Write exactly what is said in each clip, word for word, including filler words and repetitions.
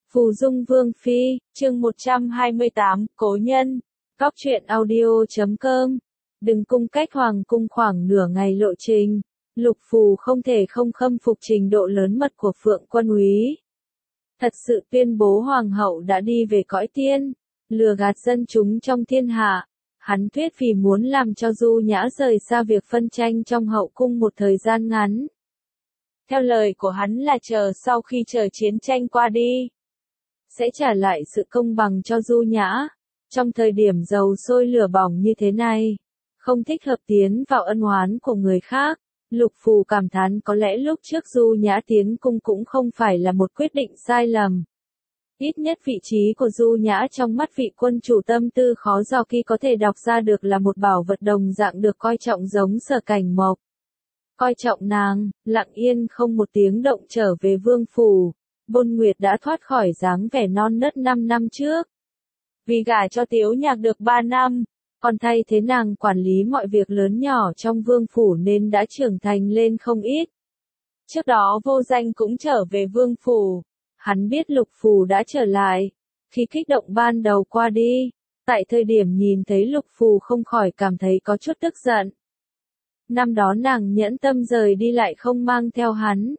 Phù Dung Vương Phi, chương một trăm hai mươi tám, Cố Nhân, Góc truyện audio chấm com. Đừng cung cách hoàng cung khoảng nửa ngày lộ trình, Lục Phù không thể không khâm phục trình độ lớn mật của Phượng Quân Úy. Thật sự tuyên bố hoàng hậu đã đi về cõi tiên, lừa gạt dân chúng trong thiên hạ. Hắn thuyết vì muốn làm cho Du Nhã rời xa việc phân tranh trong hậu cung một thời gian ngắn. Theo lời của hắn là chờ sau khi chờ chiến tranh qua đi, sẽ trả lại sự công bằng cho Du Nhã. Trong thời điểm dầu sôi lửa bỏng như thế này, không thích hợp tiến vào ân oán của người khác. Lục Phù cảm thán có lẽ lúc trước Du Nhã tiến cung cũng không phải là một quyết định sai lầm. Ít nhất vị trí của Du Nhã trong mắt vị quân chủ tâm tư khó dò khi có thể đọc ra được là một bảo vật đồng dạng được coi trọng giống Sở Cảnh Mộc. Coi trọng nàng, lặng yên không một tiếng động trở về vương phủ. Bôn Nguyệt đã thoát khỏi dáng vẻ non nớt năm năm trước. Vì gả cho Tiếu Nhạc được ba năm, còn thay thế nàng quản lý mọi việc lớn nhỏ trong vương phủ nên đã trưởng thành lên không ít. Trước đó Vô Danh cũng trở về vương phủ. Hắn biết Lục Phù đã trở lại. Khi kích động ban đầu qua đi, tại thời điểm nhìn thấy Lục Phù không khỏi cảm thấy có chút tức giận. Năm đó nàng nhẫn tâm rời đi lại không mang theo hắn.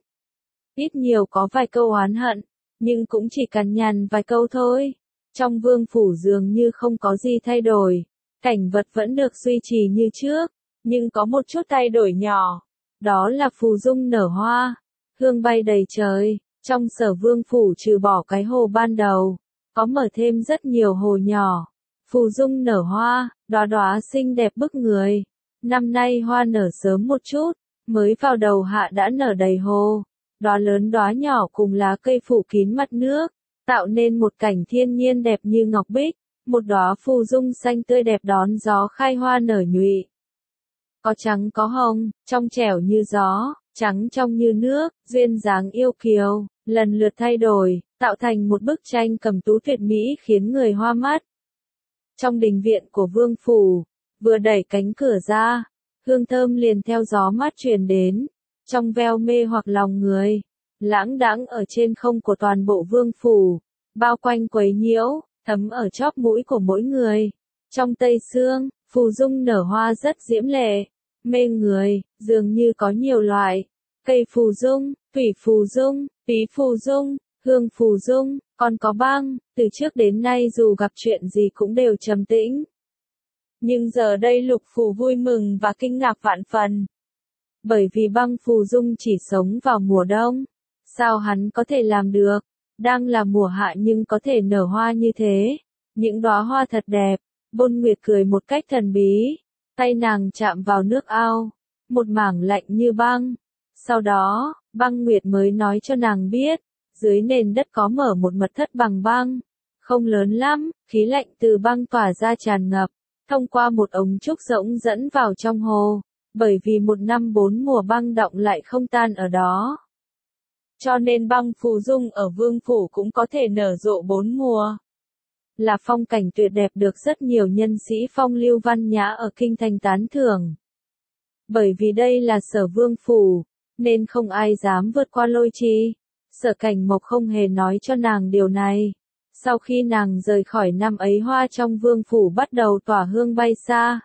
Ít nhiều có vài câu oán hận, nhưng cũng chỉ cằn nhằn vài câu thôi. Trong vương phủ dường như không có gì thay đổi, cảnh vật vẫn được duy trì như trước, nhưng có một chút thay đổi nhỏ. Đó là Phù Dung nở hoa, hương bay đầy trời. Trong Sở vương phủ trừ bỏ cái hồ ban đầu, có mở thêm rất nhiều hồ nhỏ. Phù Dung nở hoa, đóa đóa xinh đẹp bức người. Năm nay hoa nở sớm một chút, mới vào đầu hạ đã nở đầy hồ. Đóa lớn đóa nhỏ cùng lá cây phủ kín mặt nước, tạo nên một cảnh thiên nhiên đẹp như ngọc bích. Một đóa phù dung xanh tươi đẹp đón gió khai hoa nở nhụy. Có trắng có hồng, trong trẻo như gió, trắng trong như nước, duyên dáng yêu kiều, lần lượt thay đổi, tạo thành một bức tranh cầm tú tuyệt mỹ khiến người hoa mắt. Trong đình viện của vương phủ, vừa đẩy cánh cửa ra, hương thơm liền theo gió mát truyền đến, trong veo mê hoặc lòng người, lãng đãng ở trên không của toàn bộ vương phủ, bao quanh quấy nhiễu, thấm ở chóp mũi của mỗi người. Trong Tây Sương, phù dung nở hoa rất diễm lệ, mê người, dường như có nhiều loại. Cây phù dung, thủy phù dung, tí phù dung, hương phù dung, còn có băng, từ trước đến nay dù gặp chuyện gì cũng đều trầm tĩnh. Nhưng giờ đây Lục Phù vui mừng và kinh ngạc vạn phần. Bởi vì băng phù dung chỉ sống vào mùa đông. Sao hắn có thể làm được? Đang là mùa hạ nhưng có thể nở hoa như thế. Những đóa hoa thật đẹp. Bôn Nguyệt cười một cách thần bí. Tay nàng chạm vào nước ao. Một mảng lạnh như băng. Sau đó, Băng Nguyệt mới nói cho nàng biết. Dưới nền đất có mở một mật thất bằng băng. Không lớn lắm, khí lạnh từ băng tỏa ra tràn ngập. Thông qua một ống trúc rỗng dẫn vào trong hồ. Bởi vì một năm bốn mùa băng đọng lại không tan ở đó. Cho nên băng phù dung ở vương phủ cũng có thể nở rộ bốn mùa. Là phong cảnh tuyệt đẹp được rất nhiều nhân sĩ phong lưu văn nhã ở kinh thành tán thưởng. Bởi vì đây là Sở vương phủ, nên không ai dám vượt qua Lôi Trì. Sở Cảnh Mộc không hề nói cho nàng điều này. Sau khi nàng rời khỏi năm ấy hoa trong vương phủ bắt đầu tỏa hương bay xa.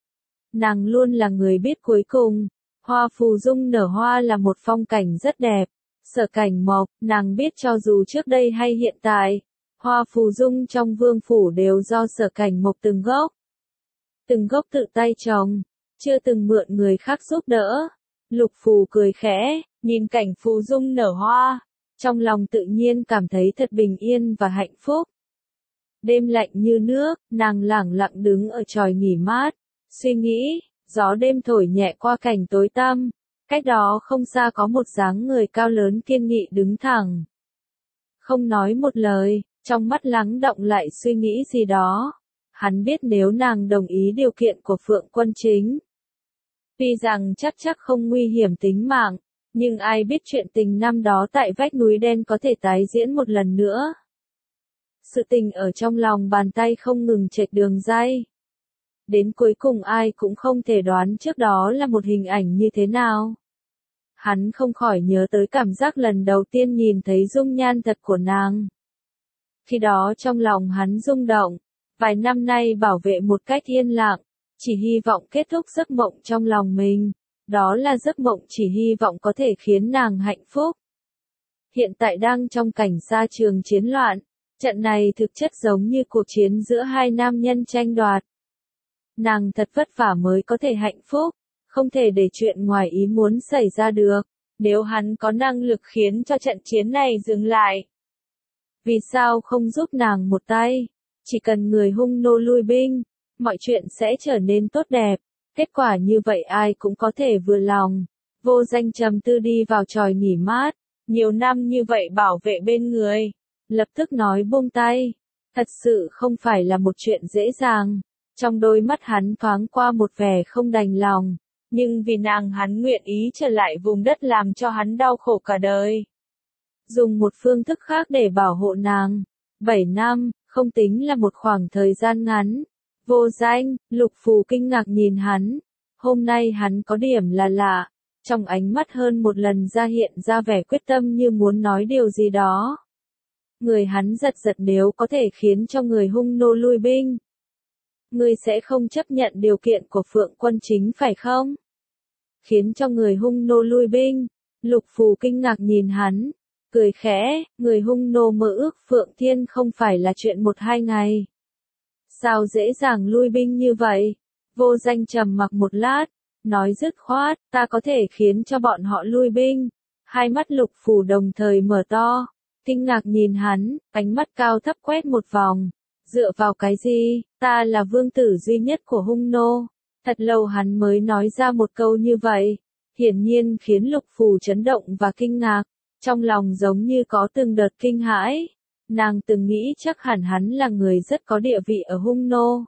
Nàng luôn là người biết cuối cùng, hoa phù dung nở hoa là một phong cảnh rất đẹp. Sở Cảnh Mộc, nàng biết cho dù trước đây hay hiện tại, hoa phù dung trong vương phủ đều do Sở Cảnh Mộc từng gốc. Từng gốc tự tay trồng, chưa từng mượn người khác giúp đỡ. Lục Phù cười khẽ, nhìn cảnh phù dung nở hoa, trong lòng tự nhiên cảm thấy thật bình yên và hạnh phúc. Đêm lạnh như nước, nàng lẳng lặng đứng ở chòi nghỉ mát, suy nghĩ, gió đêm thổi nhẹ qua cảnh tối tăm. Cách đó không xa có một dáng người cao lớn kiên nghị đứng thẳng. Không nói một lời, trong mắt lắng động lại suy nghĩ gì đó. Hắn biết nếu nàng đồng ý điều kiện của Phượng Quân Chính, tuy rằng chắc chắc không nguy hiểm tính mạng, nhưng ai biết chuyện tình năm đó tại vách núi đen có thể tái diễn một lần nữa. Sự tình ở trong lòng bàn tay không ngừng chệch đường ray. Đến cuối cùng ai cũng không thể đoán trước đó là một hình ảnh như thế nào. Hắn không khỏi nhớ tới cảm giác lần đầu tiên nhìn thấy dung nhan thật của nàng. Khi đó trong lòng hắn rung động, vài năm nay bảo vệ một cách yên lặng, chỉ hy vọng kết thúc giấc mộng trong lòng mình, đó là giấc mộng chỉ hy vọng có thể khiến nàng hạnh phúc. Hiện tại đang trong cảnh sa trường chiến loạn, trận này thực chất giống như cuộc chiến giữa hai nam nhân tranh đoạt. Nàng thật vất vả mới có thể hạnh phúc, không thể để chuyện ngoài ý muốn xảy ra được, nếu hắn có năng lực khiến cho trận chiến này dừng lại. Vì sao không giúp nàng một tay? Chỉ cần người hung nô lui binh, mọi chuyện sẽ trở nên tốt đẹp, kết quả như vậy ai cũng có thể vừa lòng. Vô Danh trầm tư đi vào chòi nghỉ mát, nhiều năm như vậy bảo vệ bên người, lập tức nói buông tay, thật sự không phải là một chuyện dễ dàng. Trong đôi mắt hắn thoáng qua một vẻ không đành lòng, nhưng vì nàng hắn nguyện ý trở lại vùng đất làm cho hắn đau khổ cả đời. Dùng một phương thức khác để bảo hộ nàng. Bảy năm, không tính là một khoảng thời gian ngắn. Vô Danh, Lục Phù kinh ngạc nhìn hắn. Hôm nay hắn có điểm là lạ. Trong ánh mắt hơn một lần ra hiện ra vẻ quyết tâm như muốn nói điều gì đó. Người hắn giật giật nếu có thể khiến cho người hung nô lui binh. Ngươi sẽ không chấp nhận điều kiện của Phượng Quân Chính phải không? Khiến cho người hung nô lui binh. Lục Phù kinh ngạc nhìn hắn, cười khẽ, người hung nô mơ ước Phượng Thiên không phải là chuyện một hai ngày. Sao dễ dàng lui binh như vậy? Vô Danh trầm mặc một lát, nói dứt khoát, ta có thể khiến cho bọn họ lui binh. Hai mắt Lục Phù đồng thời mở to, kinh ngạc nhìn hắn, ánh mắt cao thấp quét một vòng. Dựa vào cái gì, ta là vương tử duy nhất của hung nô. Thật lâu hắn mới nói ra một câu như vậy, hiển nhiên khiến Lục Phù chấn động và kinh ngạc, trong lòng giống như có từng đợt kinh hãi. Nàng từng nghĩ chắc hẳn hắn là người rất có địa vị ở hung nô.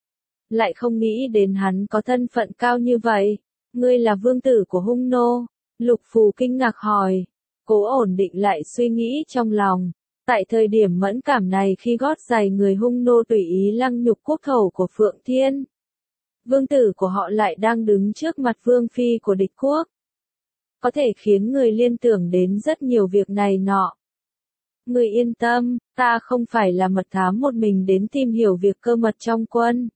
Lại không nghĩ đến hắn có thân phận cao như vậy. Ngươi là vương tử của hung nô. Lục Phù kinh ngạc hỏi, cố ổn định lại suy nghĩ trong lòng. Tại thời điểm mẫn cảm này khi gót giày người hung nô tùy ý lăng nhục quốc thổ của Phượng Thiên. Vương tử của họ lại đang đứng trước mặt vương phi của địch quốc. Có thể khiến người liên tưởng đến rất nhiều việc này nọ. Người yên tâm, ta không phải là mật thám một mình đến tìm hiểu việc cơ mật trong quân.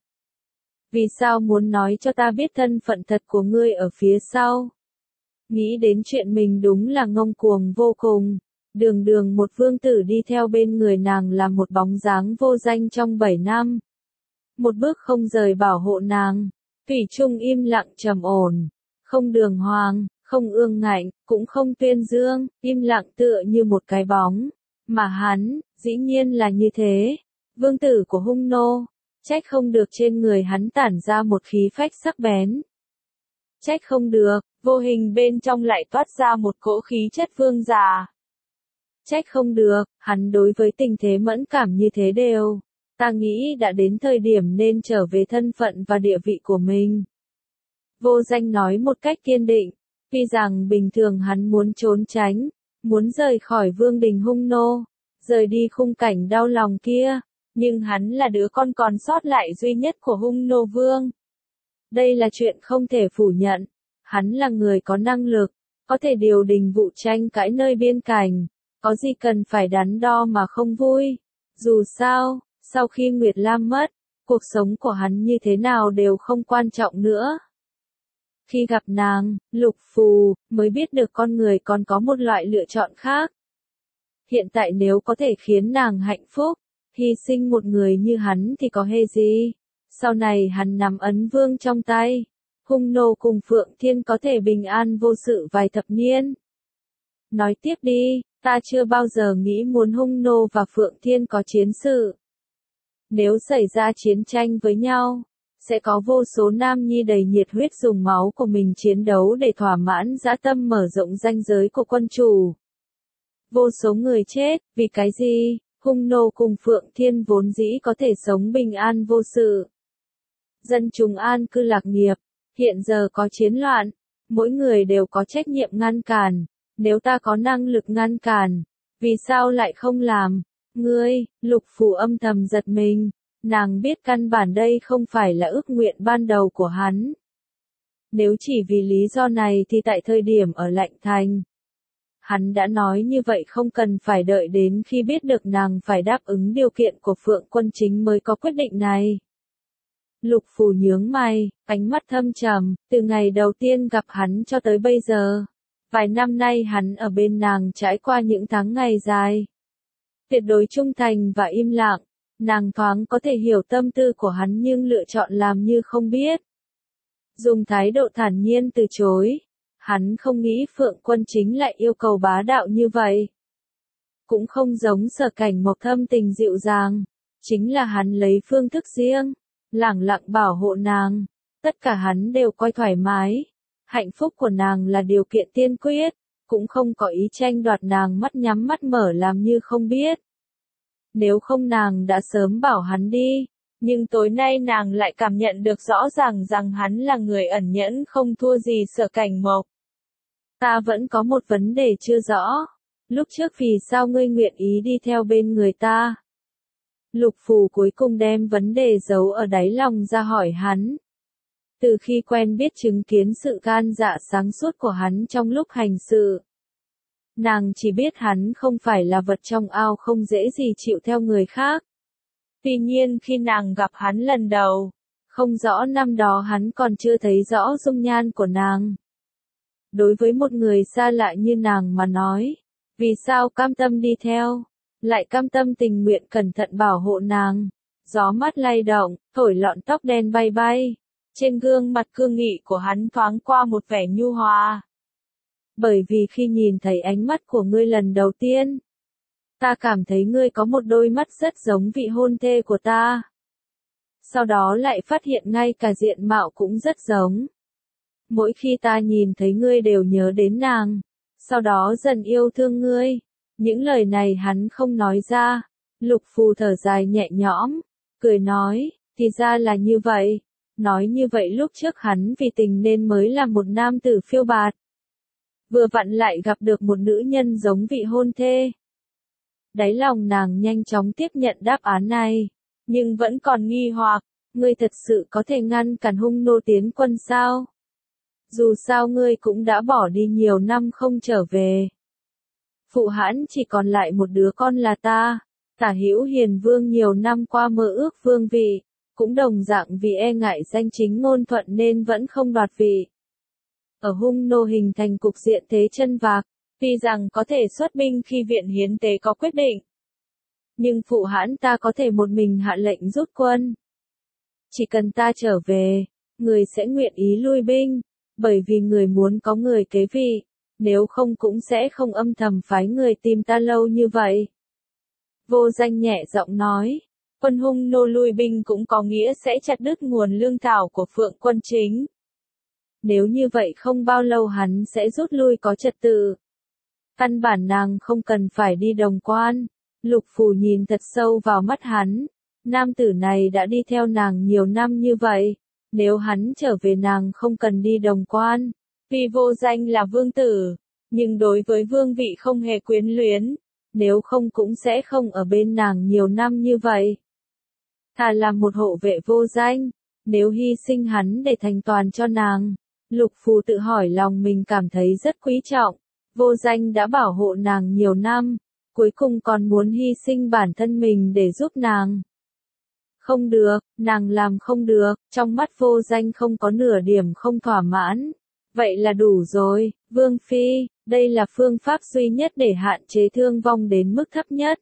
Vì sao muốn nói cho ta biết thân phận thật của ngươi ở phía sau? Nghĩ đến chuyện mình đúng là ngông cuồng vô cùng. Đường đường một vương tử đi theo bên người nàng là một bóng dáng vô danh trong bảy năm. Một bước không rời bảo hộ nàng, thủy chung im lặng trầm ổn, không đường hoàng, không ương ngạnh, cũng không tuyên dương, im lặng tựa như một cái bóng. Mà hắn, dĩ nhiên là như thế, vương tử của hung nô, trách không được trên người hắn tản ra một khí phách sắc bén. Trách không được, vô hình bên trong lại toát ra một cỗ khí chất vương giả. Trách không được, hắn đối với tình thế mẫn cảm như thế đều. Ta nghĩ đã đến thời điểm nên trở về thân phận và địa vị của mình. Vô Danh nói một cách kiên định, tuy rằng bình thường hắn muốn trốn tránh, muốn rời khỏi vương đình hung nô, rời đi khung cảnh đau lòng kia, nhưng hắn là đứa con còn sót lại duy nhất của hung nô vương. Đây là chuyện không thể phủ nhận, hắn là người có năng lực, có thể điều đình vụ tranh cãi nơi biên cảnh, có gì cần phải đắn đo mà không vui. Dù sao, sau khi Nguyệt Lam mất, cuộc sống của hắn như thế nào đều không quan trọng nữa. Khi gặp nàng, Lục Phù, mới biết được con người còn có một loại lựa chọn khác. Hiện tại nếu có thể khiến nàng hạnh phúc, hy sinh một người như hắn thì có hề gì. Sau này hắn nắm ấn vương trong tay, hung nô cùng Phượng Thiên có thể bình an vô sự vài thập niên. Nói tiếp đi, ta chưa bao giờ nghĩ muốn hung nô và Phượng Thiên có chiến sự. Nếu xảy ra chiến tranh với nhau, sẽ có vô số nam nhi đầy nhiệt huyết dùng máu của mình chiến đấu để thỏa mãn dã tâm mở rộng ranh giới của quân chủ. Vô số người chết, vì cái gì? Hung nô cùng Phượng Thiên vốn dĩ có thể sống bình an vô sự. Dân chúng an cư lạc nghiệp, hiện giờ có chiến loạn, mỗi người đều có trách nhiệm ngăn cản. Nếu ta có năng lực ngăn cản, vì sao lại không làm? Ngươi, Lục Phù âm thầm giật mình, nàng biết căn bản đây không phải là ước nguyện ban đầu của hắn. Nếu chỉ vì lý do này thì tại thời điểm ở Lạnh Thành, Hắn đã nói như vậy không cần phải đợi đến khi biết được nàng phải đáp ứng điều kiện của Phượng Quân Chính mới có quyết định này. Lục Phù nhướng mày, ánh mắt thâm trầm, từ ngày đầu tiên gặp hắn cho tới bây giờ. Vài năm nay hắn ở bên nàng trải qua những tháng ngày dài. Tuyệt đối trung thành và im lặng, nàng thoáng có thể hiểu tâm tư của hắn nhưng lựa chọn làm như không biết. Dùng thái độ thản nhiên từ chối. Hắn không nghĩ Phượng Quân Chính lại yêu cầu bá đạo như vậy. Cũng không giống Sở Cảnh Mộc thâm tình dịu dàng. Chính là hắn lấy phương thức riêng, lẳng lặng bảo hộ nàng. Tất cả hắn đều coi thoải mái. Hạnh phúc của nàng là điều kiện tiên quyết, cũng không có ý tranh đoạt nàng mắt nhắm mắt mở làm như không biết. Nếu không nàng đã sớm bảo hắn đi. Nhưng tối nay nàng lại cảm nhận được rõ ràng rằng hắn là người ẩn nhẫn không thua gì Sở Cảnh Mộc. Ta vẫn có một vấn đề chưa rõ. Lúc trước vì sao ngươi nguyện ý đi theo bên người ta? Lục Phù cuối cùng đem vấn đề giấu ở đáy lòng ra hỏi hắn. Từ khi quen biết chứng kiến sự gan dạ sáng suốt của hắn trong lúc hành sự. Nàng chỉ biết hắn không phải là vật trong ao không dễ gì chịu theo người khác. Tuy nhiên khi nàng gặp hắn lần đầu, không rõ năm đó hắn còn chưa thấy rõ dung nhan của nàng. Đối với một người xa lạ như nàng mà nói, vì sao cam tâm đi theo, lại cam tâm tình nguyện cẩn thận bảo hộ nàng. Gió mát lay động, thổi lọn tóc đen bay bay. Trên gương mặt cương nghị của hắn thoáng qua một vẻ nhu hòa. Bởi vì khi nhìn thấy ánh mắt của ngươi lần đầu tiên, ta cảm thấy ngươi có một đôi mắt rất giống vị hôn thê của ta. Sau đó lại phát hiện ngay cả diện mạo cũng rất giống. Mỗi khi ta nhìn thấy ngươi đều nhớ đến nàng, sau đó dần yêu thương ngươi. Những lời này hắn không nói ra. Lục Phù thở dài nhẹ nhõm, cười nói, thì ra là như vậy. Nói như vậy lúc trước hắn vì tình nên mới là một nam tử phiêu bạt. Vừa vặn lại gặp được một nữ nhân giống vị hôn thê. Đáy lòng nàng nhanh chóng tiếp nhận đáp án này, nhưng vẫn còn nghi hoặc, ngươi thật sự có thể ngăn cản Hung nô tiến quân sao? Dù sao ngươi cũng đã bỏ đi nhiều năm không trở về. Phụ hãn chỉ còn lại một đứa con là ta. Tả Hữu Hiền Vương nhiều năm qua mơ ước vương vị, cũng đồng dạng vì e ngại danh chính ngôn thuận nên vẫn không đoạt vị. Ở Hung nô hình thành cục diện thế chân vạc, tuy rằng có thể xuất binh khi viện hiến tế có quyết định. Nhưng phụ hãn ta có thể một mình hạ lệnh rút quân. Chỉ cần ta trở về, người sẽ nguyện ý lui binh, bởi vì người muốn có người kế vị, nếu không cũng sẽ không âm thầm phái người tìm ta lâu như vậy. Vô Danh nhẹ giọng nói, quân Hung nô lui binh cũng có nghĩa sẽ chặt đứt nguồn lương thảo của Phượng Quân Chính. Nếu như vậy không bao lâu hắn sẽ rút lui có trật tự. Căn bản nàng không cần phải đi Đồng Quan. Lục Phù nhìn thật sâu vào mắt hắn. Nam tử này đã đi theo nàng nhiều năm như vậy. Nếu hắn trở về nàng không cần đi Đồng Quan. Vì Vô Danh là vương tử. Nhưng đối với vương vị không hề quyến luyến. Nếu không cũng sẽ không ở bên nàng nhiều năm như vậy. Thà làm một hộ vệ Vô Danh. Nếu hy sinh hắn để thành toàn cho nàng. Lục Phù tự hỏi lòng mình cảm thấy rất quý trọng. Vô Danh đã bảo hộ nàng nhiều năm, cuối cùng còn muốn hy sinh bản thân mình để giúp nàng. Không được, nàng làm không được, trong mắt Vô Danh không có nửa điểm không thỏa mãn. Vậy là đủ rồi, Vương Phi, đây là phương pháp duy nhất để hạn chế thương vong đến mức thấp nhất.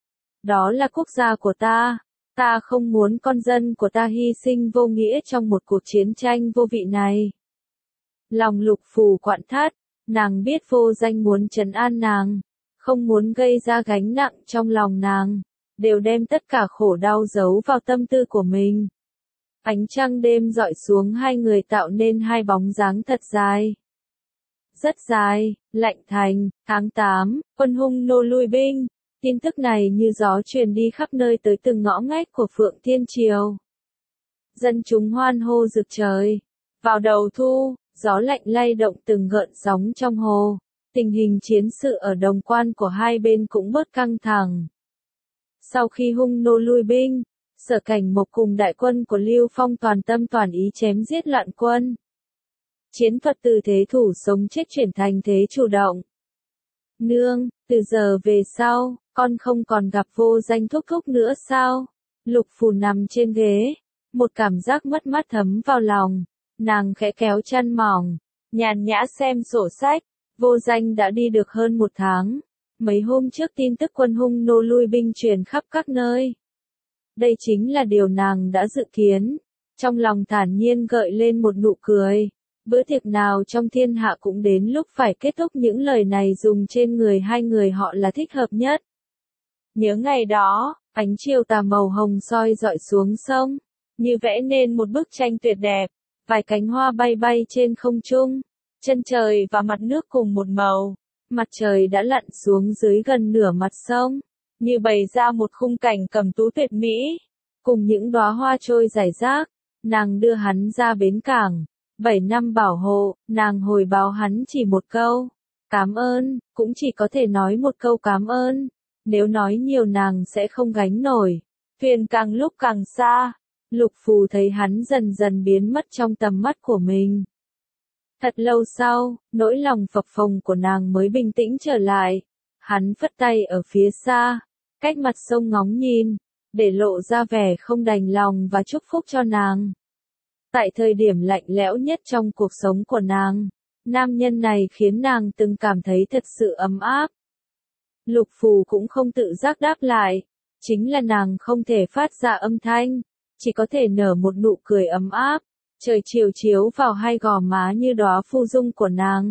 Đó là quốc gia của ta, ta không muốn con dân của ta hy sinh vô nghĩa trong một cuộc chiến tranh vô vị này. Lòng Lục Phù quặn thắt, nàng biết Vô Danh muốn trấn an nàng, không muốn gây ra gánh nặng trong lòng nàng, đều đem tất cả khổ đau giấu vào tâm tư của mình. Ánh trăng đêm dọi xuống hai người tạo nên hai bóng dáng thật dài. Rất dài, Lạnh Thành, tháng tám, quân Hung nô lui binh. Tin tức này như gió truyền đi khắp nơi tới từng ngõ ngách của Phượng Thiên Triều. Dân chúng hoan hô rực trời. Vào đầu thu, gió lạnh lay động từng gợn sóng trong hồ. Tình hình chiến sự ở Đồng Quan của hai bên cũng bớt căng thẳng. Sau khi Hung nô lui binh, Sở Cảnh Mộc cùng đại quân của Lưu Phong toàn tâm toàn ý chém giết loạn quân. Chiến thuật từ thế thủ sống chết chuyển thành thế chủ động. Nương, từ giờ về sau, con không còn gặp Vô Danh thúc thúc nữa sao? Lục Phù nằm trên ghế, một cảm giác mất mát thấm vào lòng, nàng khẽ kéo chăn mỏng, nhàn nhã xem sổ sách. Vô Danh đã đi được hơn một tháng. Mấy hôm trước tin tức quân hung nô lui binh truyền khắp các nơi. Đây chính là điều nàng đã dự kiến. Trong lòng thản nhiên gợi lên một nụ cười. Bữa tiệc nào trong thiên hạ cũng đến lúc phải kết thúc, những lời này dùng trên người hai người họ là thích hợp nhất. Nhớ ngày đó, ánh chiều tà màu hồng soi dọi xuống sông, như vẽ nên một bức tranh tuyệt đẹp. Vài cánh hoa bay bay trên không trung, chân trời và mặt nước cùng một màu. Mặt trời đã lặn xuống dưới gần nửa mặt sông, như bày ra một khung cảnh cầm tú tuyệt mỹ. Cùng những đóa hoa trôi rải rác, nàng đưa hắn ra bến cảng. Bảy năm bảo hộ, nàng hồi báo hắn chỉ một câu. Cảm ơn, cũng chỉ có thể nói một câu cảm ơn. Nếu nói nhiều nàng sẽ không gánh nổi. Thuyền càng lúc càng xa. Lục Phù thấy hắn dần dần biến mất trong tầm mắt của mình. Thật lâu sau, nỗi lòng phập phồng của nàng mới bình tĩnh trở lại. Hắn phất tay ở phía xa, cách mặt sông ngóng nhìn, để lộ ra vẻ không đành lòng và chúc phúc cho nàng. Tại thời điểm lạnh lẽo nhất trong cuộc sống của nàng, nam nhân này khiến nàng từng cảm thấy thật sự ấm áp. Lục Phù cũng không tự giác đáp lại, chính là nàng không thể phát ra âm thanh, chỉ có thể nở một nụ cười ấm áp. Trời chiều chiếu vào hai gò má như đóa phu dung của nàng,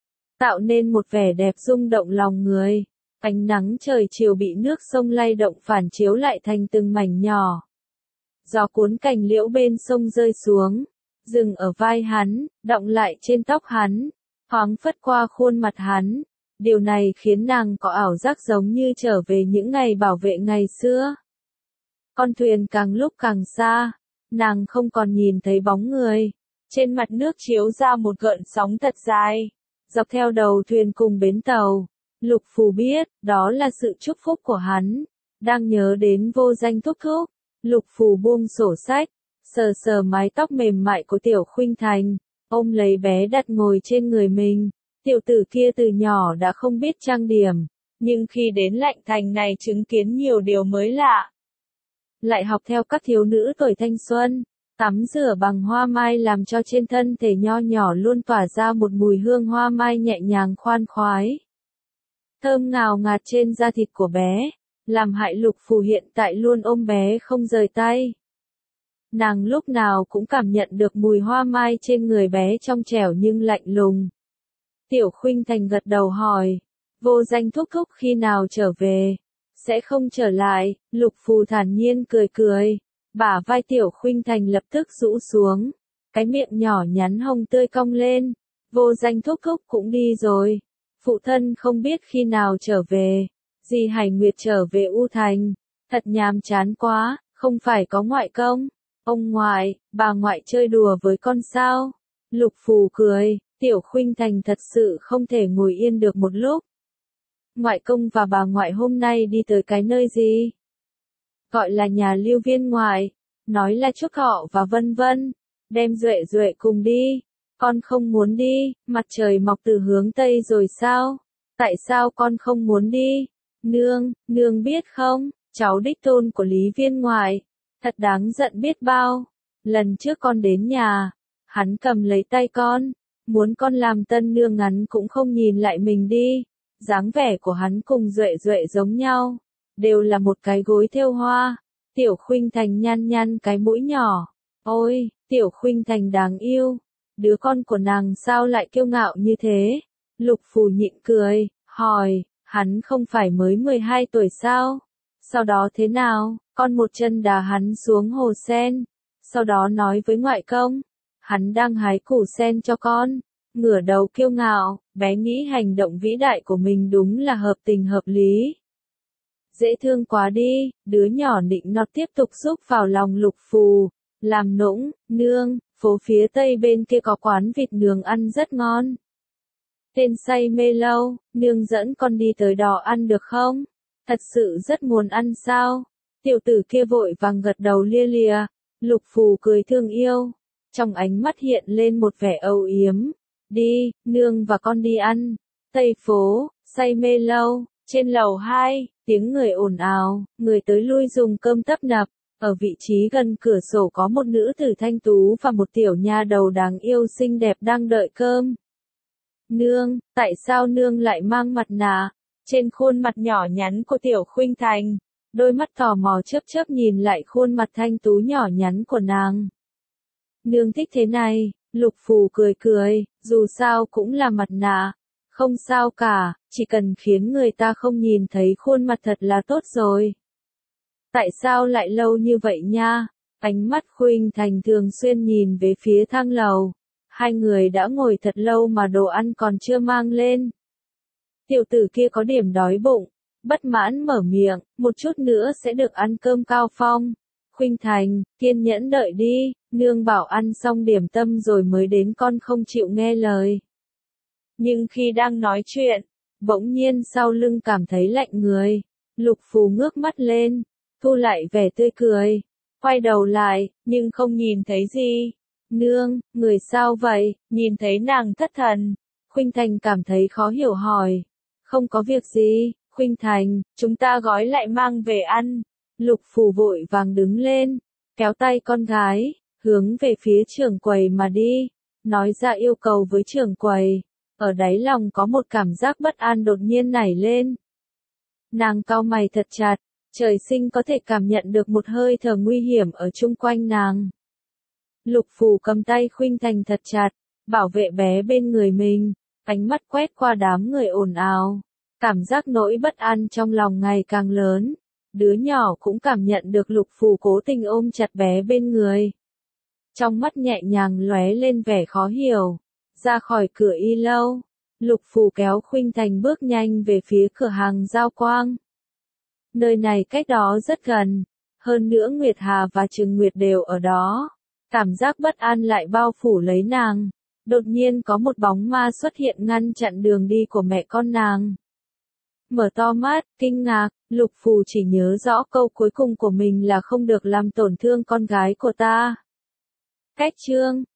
tạo nên một vẻ đẹp rung động lòng người. Ánh nắng trời chiều bị nước sông lay động phản chiếu lại thành từng mảnh nhỏ. Gió cuốn cành liễu bên sông rơi xuống, dừng ở vai hắn, đọng lại trên tóc hắn, thoáng phất qua khuôn mặt hắn. Điều này khiến nàng có ảo giác giống như trở về những ngày bảo vệ ngày xưa. Con thuyền càng lúc càng xa, nàng không còn nhìn thấy bóng người. Trên mặt nước chiếu ra một gợn sóng thật dài, dọc theo đầu thuyền cùng bến tàu. Lục Phù biết, đó là sự chúc phúc của hắn. Đang nhớ đến Vô Danh thúc thúc, Lục Phù buông sổ sách, sờ sờ mái tóc mềm mại của Tiểu Khuynh Thành, ôm lấy bé đặt ngồi trên người mình. Tiểu tử kia từ nhỏ đã không biết trang điểm, nhưng khi đến Lạnh Thành này chứng kiến nhiều điều mới lạ. Lại học theo các thiếu nữ tuổi thanh xuân, tắm rửa bằng hoa mai làm cho trên thân thể nho nhỏ luôn tỏa ra một mùi hương hoa mai nhẹ nhàng khoan khoái. Thơm ngào ngạt trên da thịt của bé, làm hại Lục Phù hiện tại luôn ôm bé không rời tay. Nàng lúc nào cũng cảm nhận được mùi hoa mai trên người bé trong trẻo nhưng lạnh lùng. Tiểu Khuynh Thành gật đầu hỏi, Vô Danh thúc thúc khi nào trở về? Sẽ không trở lại. Lục Phù thản nhiên cười cười, bả vai Tiểu Khuynh Thành lập tức rũ xuống, cái miệng nhỏ nhắn hồng tươi cong lên. Vô Danh thúc thúc cũng đi rồi, phụ thân không biết khi nào trở về. Dì Hải Nguyệt trở về U Thành, thật nhàm chán quá, không phải có ngoại công, ông ngoại, bà ngoại chơi đùa với con sao? Lục Phù cười, Tiểu Khuynh Thành thật sự không thể ngồi yên được một lúc. Ngoại công và bà ngoại hôm nay đi tới cái nơi gì? Gọi là nhà Lưu Viên ngoại, nói là chúc họ và vân vân, đem Duệ Duệ cùng đi. Con không muốn đi, mặt trời mọc từ hướng Tây rồi sao? Tại sao con không muốn đi? Nương, nương biết không, cháu đích tôn của Lý Viên ngoại, thật đáng giận biết bao. Lần trước con đến nhà, hắn cầm lấy tay con, muốn con làm tân nương, ngắn cũng không nhìn lại mình đi. Dáng vẻ của hắn cùng Duệ Duệ giống nhau, đều là một cái gối thêu hoa. Tiểu Khuynh Thành nhăn nhăn cái mũi nhỏ. Ôi, Tiểu Khuynh Thành đáng yêu. Đứa con của nàng sao lại kiêu ngạo như thế? Lục Phù nhịn cười, hỏi, hắn không phải mới mười hai tuổi sao? Sau đó thế nào? Con một chân đá hắn xuống hồ sen. Sau đó nói với ngoại công, hắn đang hái củ sen cho con. Ngửa đầu kiêu ngạo, bé nghĩ hành động vĩ đại của mình đúng là hợp tình hợp lý. Dễ thương quá đi, đứa nhỏ nịnh nọt tiếp tục xúc vào lòng Lục Phù. Làm nũng, nương, phố phía tây bên kia có quán vịt nướng ăn rất ngon. Tên say mê lâu, nương dẫn con đi tới đó ăn được không? Thật sự rất muốn ăn sao? Tiểu tử kia vội vàng gật đầu lia lịa. Lục Phù cười thương yêu, trong ánh mắt hiện lên một vẻ âu yếm. Đi, nương và con đi ăn. Tây phố, say mê lâu, trên lầu hai, tiếng người ồn ào, người tới lui dùng cơm tấp nập. Ở vị trí gần cửa sổ có một nữ tử thanh tú và một tiểu nha đầu đáng yêu xinh đẹp đang đợi cơm. Nương, tại sao nương lại mang mặt nạ? Trên khuôn mặt nhỏ nhắn của tiểu Khuynh Thành, đôi mắt tò mò chớp chớp nhìn lại khuôn mặt thanh tú nhỏ nhắn của nàng. Nương thích thế này, Lục Phù cười cười, dù sao cũng là mặt nạ, không sao cả, chỉ cần khiến người ta không nhìn thấy khuôn mặt thật là tốt rồi. Tại sao lại lâu như vậy nha? Ánh mắt Khuynh Thành thường xuyên nhìn về phía thang lầu. Hai người đã ngồi thật lâu mà đồ ăn còn chưa mang lên. Tiểu tử kia có điểm đói bụng, bất mãn mở miệng, một chút nữa sẽ được ăn cơm Cao Phong. Khuynh Thành, kiên nhẫn đợi đi, nương bảo ăn xong điểm tâm rồi mới đến, con không chịu nghe lời. Nhưng khi đang nói chuyện, bỗng nhiên sau lưng cảm thấy lạnh người. Lục Phù ngước mắt lên, thu lại vẻ tươi cười, quay đầu lại, nhưng không nhìn thấy gì. Nương, người sao vậy? Nhìn thấy nàng thất thần, Khuynh Thành cảm thấy khó hiểu hỏi. Không có việc gì, Khuynh Thành, chúng ta gói lại mang về ăn. Lục Phù vội vàng đứng lên, kéo tay con gái, hướng về phía trưởng quầy mà đi, nói ra yêu cầu với trưởng quầy. Ở đáy lòng có một cảm giác bất an đột nhiên nảy lên. Nàng cau mày thật chặt, trời sinh có thể cảm nhận được một hơi thở nguy hiểm ở chung quanh nàng. Lục Phù cầm tay Khuynh Thành thật chặt, bảo vệ bé bên người mình, ánh mắt quét qua đám người ồn ào. Cảm giác nỗi bất an trong lòng ngày càng lớn. Đứa nhỏ cũng cảm nhận được Lục Phù cố tình ôm chặt bé bên người. Trong mắt nhẹ nhàng lóe lên vẻ khó hiểu. Ra khỏi cửa y lâu, Lục Phù kéo Khuynh Thành bước nhanh về phía cửa hàng Giao Quang. Nơi này cách đó rất gần, hơn nữa Nguyệt Hà và Trừng Nguyệt đều ở đó. Cảm giác bất an lại bao phủ lấy nàng. Đột nhiên có một bóng ma xuất hiện ngăn chặn đường đi của mẹ con nàng. Mở to mắt, kinh ngạc, Lục Phù chỉ nhớ rõ câu cuối cùng của mình là không được làm tổn thương con gái của ta. Cách chương